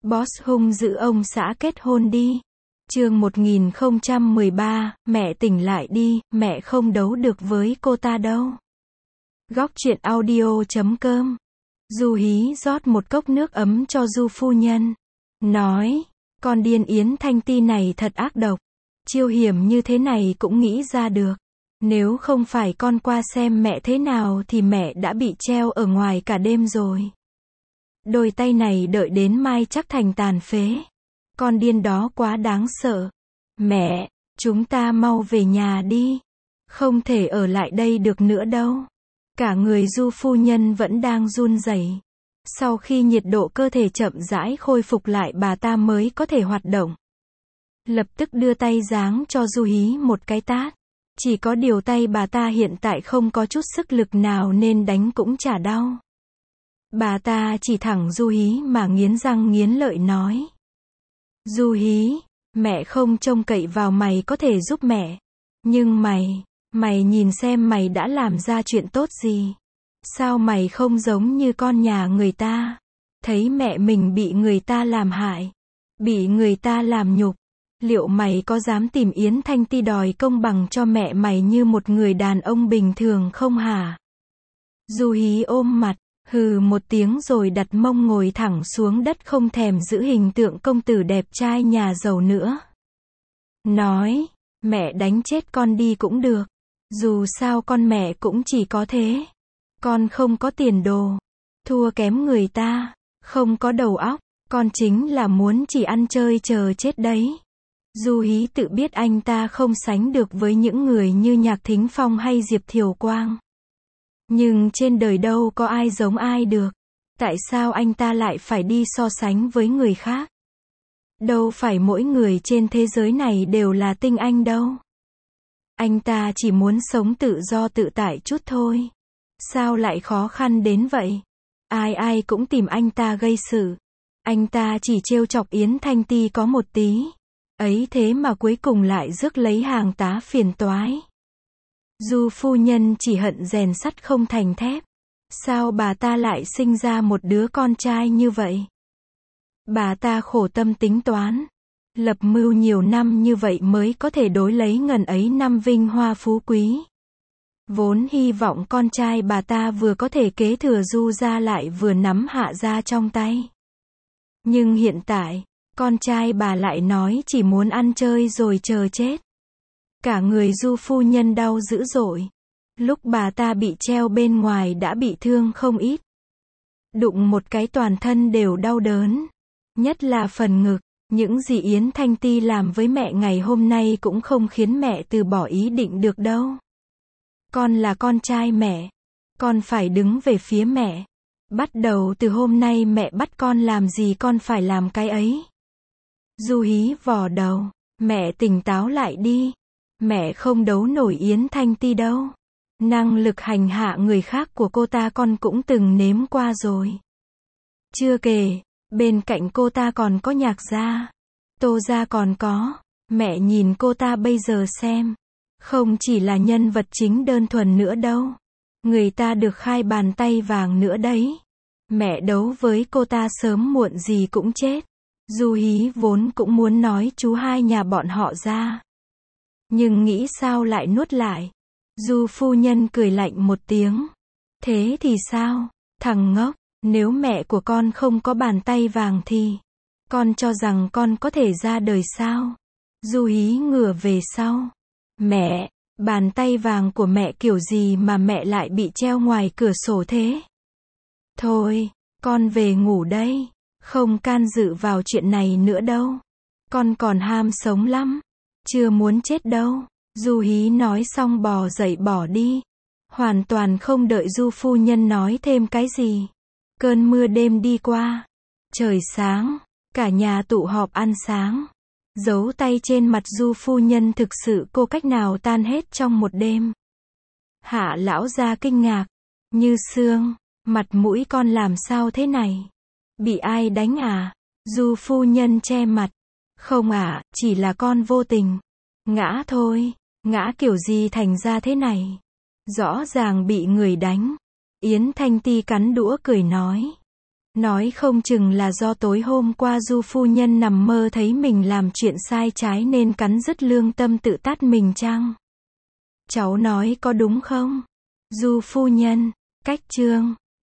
Boss hung dữ ông xã kết hôn đi. Chương 1013, mẹ tỉnh lại đi, mẹ không đấu được với cô ta đâu. Góc truyện audio.com. Du Hí rót một cốc nước ấm cho Du phu nhân. Nói, con điên Yến Thanh Ti này thật ác độc. Chiêu hiểm như thế này cũng nghĩ ra được. Nếu không phải con qua xem mẹ thế nào thì mẹ đã bị treo ở ngoài cả đêm rồi. Đôi tay này đợi đến mai chắc thành tàn phế. Con điên đó quá đáng sợ. Mẹ, chúng ta mau về nhà đi. Không thể ở lại đây được nữa đâu. Cả người Du phu nhân vẫn đang run rẩy. Sau khi nhiệt độ cơ thể chậm rãi khôi phục lại bà ta mới có thể hoạt động. Lập tức đưa tay giáng cho Du Hí một cái tát. Chỉ có điều tay bà ta hiện tại không có chút sức lực nào nên đánh cũng chả đau. Bà ta chỉ thẳng Du Hí mà nghiến răng nghiến lợi nói. Du Hí, mẹ không trông cậy vào mày có thể giúp mẹ. Nhưng mày nhìn xem mày đã làm ra chuyện tốt gì. Sao mày không giống như con nhà người ta? Thấy mẹ mình bị người ta làm hại, bị người ta làm nhục. Liệu mày có dám tìm Yến Thanh Ti đòi công bằng cho mẹ mày như một người đàn ông bình thường không hả? Du Hí ôm mặt, hừ một tiếng rồi đặt mông ngồi thẳng xuống đất không thèm giữ hình tượng công tử đẹp trai nhà giàu nữa. Nói, mẹ đánh chết con đi cũng được. Dù sao con mẹ cũng chỉ có thế. Con không có tiền đồ, thua kém người ta, không có đầu óc, con chính là muốn chỉ ăn chơi chờ chết đấy. Du Hí tự biết anh ta không sánh được với những người như Nhạc Thính Phong hay Diệp Thiều Quang. Nhưng trên đời đâu có ai giống ai được. Tại sao anh ta lại phải đi so sánh với người khác? Đâu phải mỗi người trên thế giới này đều là tinh anh đâu. Anh ta chỉ muốn sống tự do tự tại chút thôi. Sao lại khó khăn đến vậy? Ai cũng tìm anh ta gây sự. Anh ta chỉ trêu chọc Yến Thanh Ti có một tí. Ấy thế mà cuối cùng lại rước lấy hàng tá phiền toái. Du phu nhân chỉ hận rèn sắt không thành thép. Sao bà ta lại sinh ra một đứa con trai như vậy? Bà ta khổ tâm tính toán, lập mưu nhiều năm như vậy mới có thể đối lấy ngần ấy năm vinh hoa phú quý. Vốn hy vọng con trai bà ta vừa có thể kế thừa Du gia lại vừa nắm Hạ gia trong tay. Nhưng hiện tại, con trai bà lại nói chỉ muốn ăn chơi rồi chờ chết. Cả người Du phu nhân đau dữ dội. Lúc bà ta bị treo bên ngoài đã bị thương không ít. Đụng một cái toàn thân đều đau đớn. Nhất là phần ngực. Những gì Yến Thanh Ti làm với mẹ ngày hôm nay cũng không khiến mẹ từ bỏ ý định được đâu. Con là con trai mẹ. Con phải đứng về phía mẹ. Bắt đầu từ hôm nay mẹ bắt con làm gì con phải làm cái ấy. Du Hí vò đầu. Mẹ tỉnh táo lại đi. Mẹ không đấu nổi Yến Thanh Ti đâu. Năng lực hành hạ người khác của cô ta con cũng từng nếm qua rồi. Chưa kể, bên cạnh cô ta còn có Nhạc gia, Tô gia còn có. Mẹ nhìn cô ta bây giờ xem. Không chỉ là nhân vật chính đơn thuần nữa đâu. Người ta được khai bàn tay vàng nữa đấy. Mẹ đấu với cô ta sớm muộn gì cũng chết. Du Hí vốn cũng muốn nói chú hai nhà bọn họ ra. Nhưng nghĩ sao lại nuốt lại. Du phu nhân cười lạnh một tiếng. Thế thì sao, thằng ngốc, nếu mẹ của con không có bàn tay vàng thì con cho rằng con có thể ra đời sao? Du Hí ngửa về sau. Mẹ, bàn tay vàng của mẹ kiểu gì mà mẹ lại bị treo ngoài cửa sổ thế? Thôi, con về ngủ đây, không can dự vào chuyện này nữa đâu. Con còn ham sống lắm, chưa muốn chết đâu. Du Hí nói xong bò dậy bỏ đi. Hoàn toàn không đợi Du phu nhân nói thêm cái gì. Cơn mưa đêm đi qua. Trời sáng, cả nhà tụ họp ăn sáng. Dấu tay trên mặt Du phu nhân thực sự cô cách nào tan hết trong một đêm. Hạ lão gia kinh ngạc. Như Sương, mặt mũi con làm sao thế này? Bị ai đánh à? Du phu nhân che mặt. Không ạ, chỉ là con vô tình. Ngã thôi. Ngã kiểu gì thành ra thế này? Rõ ràng bị người đánh. Yến Thanh Ti cắn đũa cười nói. Nói không chừng là do tối hôm qua Du phu nhân nằm mơ thấy mình làm chuyện sai trái nên cắn rứt lương tâm tự tát mình chăng? Cháu nói có đúng không? Du phu nhân, cách chương